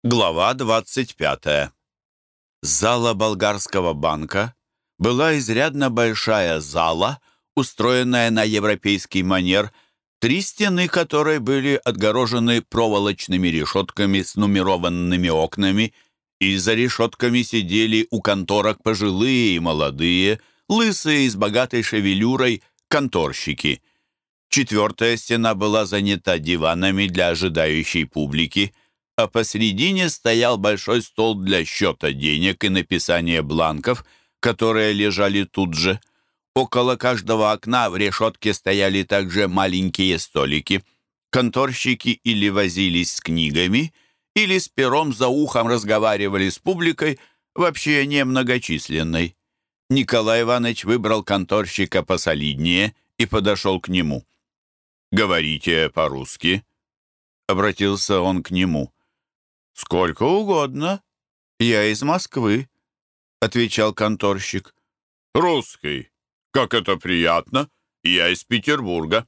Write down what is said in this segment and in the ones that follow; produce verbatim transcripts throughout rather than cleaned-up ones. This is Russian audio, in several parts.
Глава двадцать пятая. Зала болгарского банка была изрядно большая зала, устроенная на европейский манер, три стены которой были отгорожены проволочными решетками с нумерованными окнами, и за решетками сидели у конторок пожилые и молодые, лысые и с богатой шевелюрой конторщики. Четвертая стена была занята диванами для ожидающей публики, а посредине стоял большой стол для счета денег и написания бланков, которые лежали тут же. Около каждого окна в решетке стояли также маленькие столики. Конторщики или возились с книгами, или с пером за ухом разговаривали с публикой, вообще немногочисленной. Николай Иванович выбрал конторщика посолиднее и подошел к нему. «Говорите по-русски», — обратился он к нему. «Сколько угодно. Я из Москвы», — отвечал конторщик. «Русский. Как это приятно. Я из Петербурга».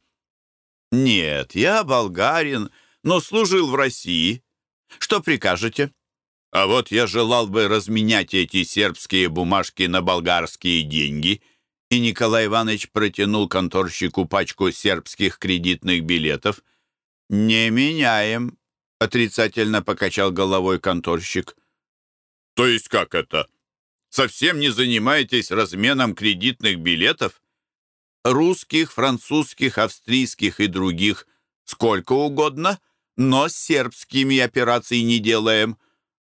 «Нет, я болгарин, но служил в России. Что прикажете?» «А вот я желал бы разменять эти сербские бумажки на болгарские деньги». И Николай Иванович протянул конторщику пачку сербских кредитных билетов. «Не меняем», — отрицательно покачал головой конторщик. «То есть как это? Совсем не занимаетесь разменом кредитных билетов? Русских, французских, австрийских и других сколько угодно, но с сербскими операций не делаем».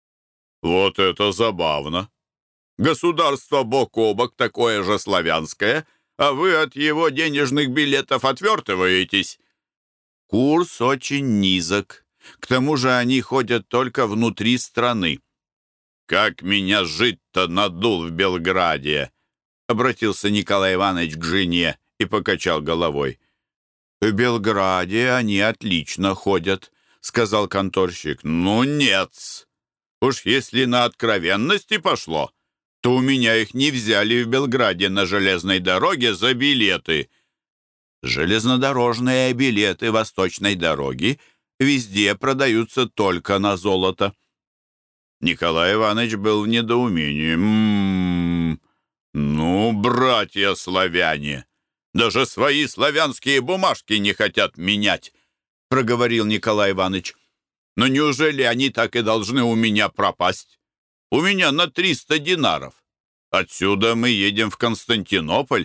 «Вот это забавно! Государство бок о бок такое же славянское, а вы от его денежных билетов отвертываетесь». «Курс очень низок. К тому же они ходят только внутри страны». «Как меня жить-то надул в Белграде!» — обратился Николай Иванович к жене и покачал головой. «В Белграде они отлично ходят», — сказал конторщик. «Ну нет, уж если на откровенности пошло, то у меня их не взяли в Белграде на железной дороге за билеты». «Железнодорожные билеты восточной дороги везде продаются только на золото». Николай Иванович был в недоумении. «М-м-м, ну, братья славяне, даже свои славянские бумажки не хотят менять», — проговорил Николай Иванович. «Но неужели они так и должны у меня пропасть? У меня на триста динаров. Отсюда мы едем в Константинополь».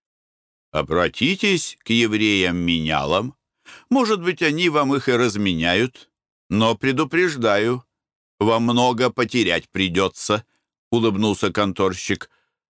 «Обратитесь к евреям-менялам. Может быть, они вам их и разменяют. Но предупреждаю, вам много потерять придется», — улыбнулся конторщик.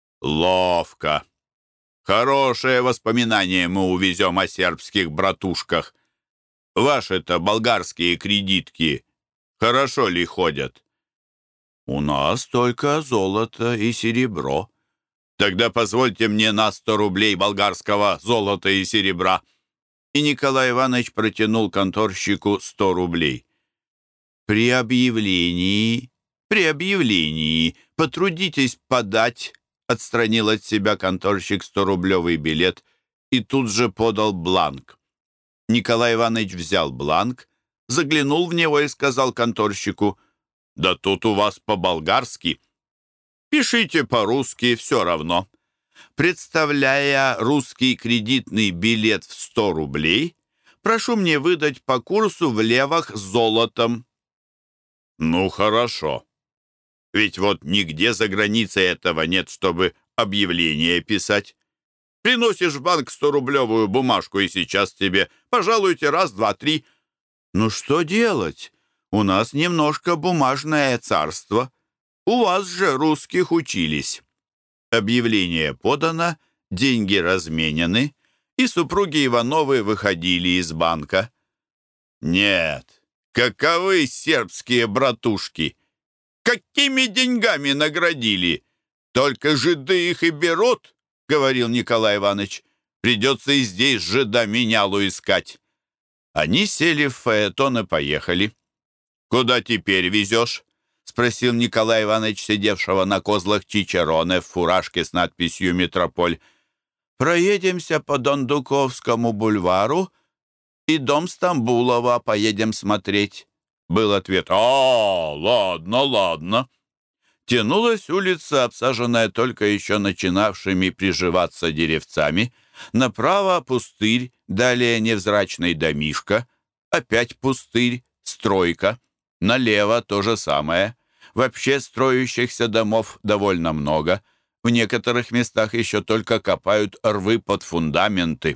«Ловко. Хорошее воспоминание мы увезем о сербских братушках. Ваши-то болгарские кредитки хорошо ли ходят?» «У нас только золото и серебро». «Тогда позвольте мне на сто рублей болгарского золота и серебра». И Николай Иванович протянул конторщику сто рублей. «При объявлении, при объявлении потрудитесь подать», — отстранил от себя конторщик сторублевый билет и тут же подал бланк. Николай Иванович взял бланк, заглянул в него и сказал конторщику: «Да тут у вас по-болгарски». «Пишите по-русски, все равно». «Представляя русский кредитный билет в сто рублей, прошу мне выдать по курсу в левах с золотом». «Ну, хорошо. Ведь вот нигде за границей этого нет, чтобы объявление писать. Приносишь в банк сторублевую бумажку, и сейчас тебе пожалуйте раз, два, три». «Ну что делать? У нас немножко бумажное царство. У вас же русских учились». Объявление подано, деньги разменены, и супруги Ивановы выходили из банка. «Нет, каковы сербские братушки! Какими деньгами наградили? Только жиды их и берут», — говорил Николай Иванович. «Придется и здесь жида-менялу искать». Они сели в фаэтон и поехали. «Куда теперь везешь?» — спросил Николай Иванович, сидевшего на козлах чичароне в фуражке с надписью «Метрополь». «Проедемся по Дондуковскому бульвару и дом Стамбулова поедем смотреть», Был ответ. «А, ладно, ладно». Тянулась улица, обсаженная только еще начинавшими приживаться деревцами. Направо пустырь, далее невзрачный домишко, опять пустырь, стройка. Налево то же самое. Вообще строящихся домов довольно много. В некоторых местах еще только копают рвы под фундаменты.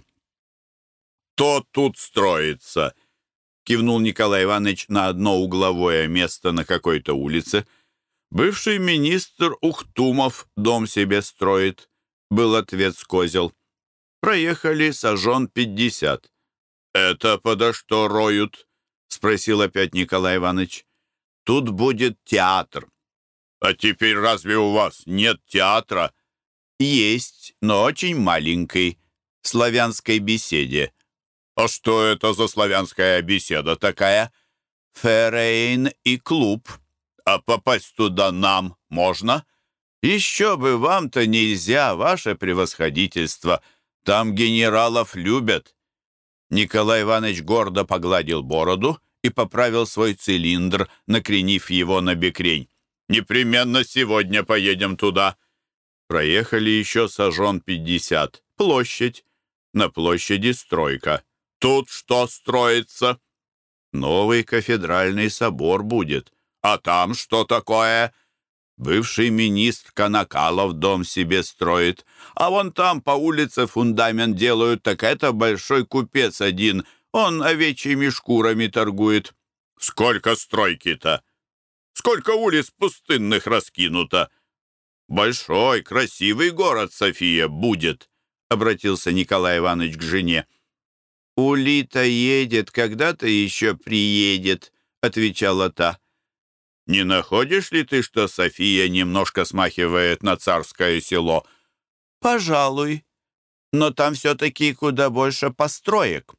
«То тут строится», — кивнул Николай Иванович на одно угловое место на какой-то улице. «Бывший министр Ухтумов дом себе строит», — был ответ с козел. Проехали сажен пятьдесят. «Это подо что роют?» — спросил опять Николай Иванович. «Тут будет театр». «А теперь разве у вас нет театра?» «Есть, но очень маленький, в славянской беседе». «А что это за славянская беседа такая?» «Ферейн и клуб». «А попасть туда нам можно?» «Еще бы вам-то нельзя, ваше превосходительство. Там генералов любят». Николай Иванович гордо погладил бороду и поправил свой цилиндр, накренив его на бекрень. «Непременно сегодня поедем туда». Проехали еще сажен пятьдесят. Площадь. На площади стройка. «Тут что строится?» «Новый кафедральный собор будет». «А там что такое?» «Бывший министр Конакалов дом себе строит. А вон там по улице фундамент делают, так это большой купец один. Он овечьими шкурами торгует». «Сколько стройки-то? Сколько улиц пустынных раскинуто?» «Большой, красивый город София будет», — обратился Николай Иванович к жене. «Улита едет, когда-то еще приедет», — отвечала та. «Не находишь ли ты, что София немножко смахивает на царское село?» «Пожалуй, но там все-таки куда больше построек».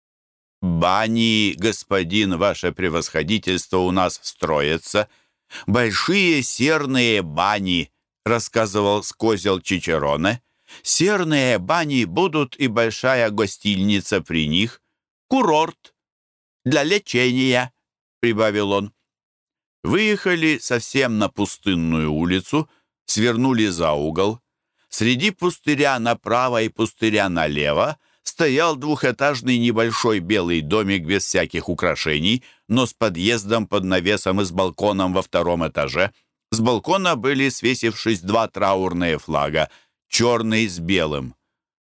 «Бани, господин, ваше превосходительство, у нас строятся. Большие серные бани», — рассказывал с козел Чичероне. «Серные бани будут и большая гостиница при них. Курорт. Для лечения», — прибавил он. Выехали совсем на пустынную улицу, свернули за угол. Среди пустыря направо и пустыря налево стоял двухэтажный небольшой белый домик без всяких украшений, но с подъездом под навесом и с балконом во втором этаже. С балкона были, свесившись, два траурные флага, черный с белым.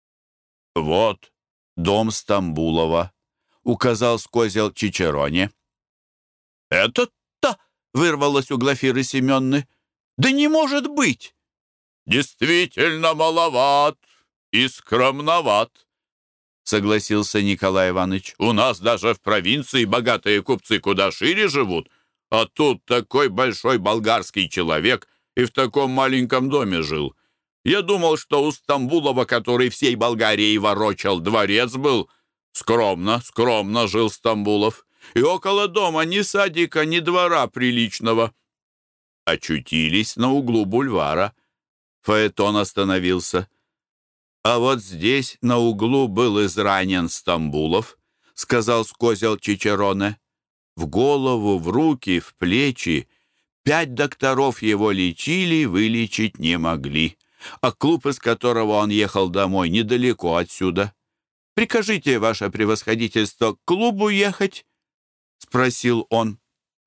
«Вот дом Стамбулова», — указал с козел Чичероне. «Это-то!» — вырвалось у Глафиры Семенны. «Да не может быть!» «Действительно маловат и скромноват», — согласился Николай Иванович. «У нас даже в провинции богатые купцы куда шире живут, а тут такой большой болгарский человек и в таком маленьком доме жил. Я думал, что у Стамбулова, который всей Болгарией ворочал, дворец был. Скромно, скромно жил Стамбулов. И около дома ни садика, ни двора приличного». Очутились на углу бульвара. Фаэтон остановился. «А вот здесь на углу был изранен Стамбулов», — сказал с козел Чичероне. «В голову, в руки, в плечи. Пять докторов его лечили, вылечить не могли. А клуб, из которого он ехал домой, недалеко отсюда. Прикажите, ваше превосходительство, к клубу ехать?» — спросил он.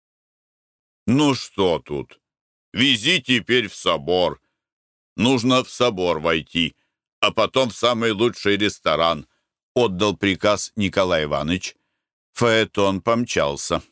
«Ну что тут? Вези теперь в собор. Нужно в собор войти, а потом в самый лучший ресторан», — отдал приказ Николай Иванович. Фаэтон помчался.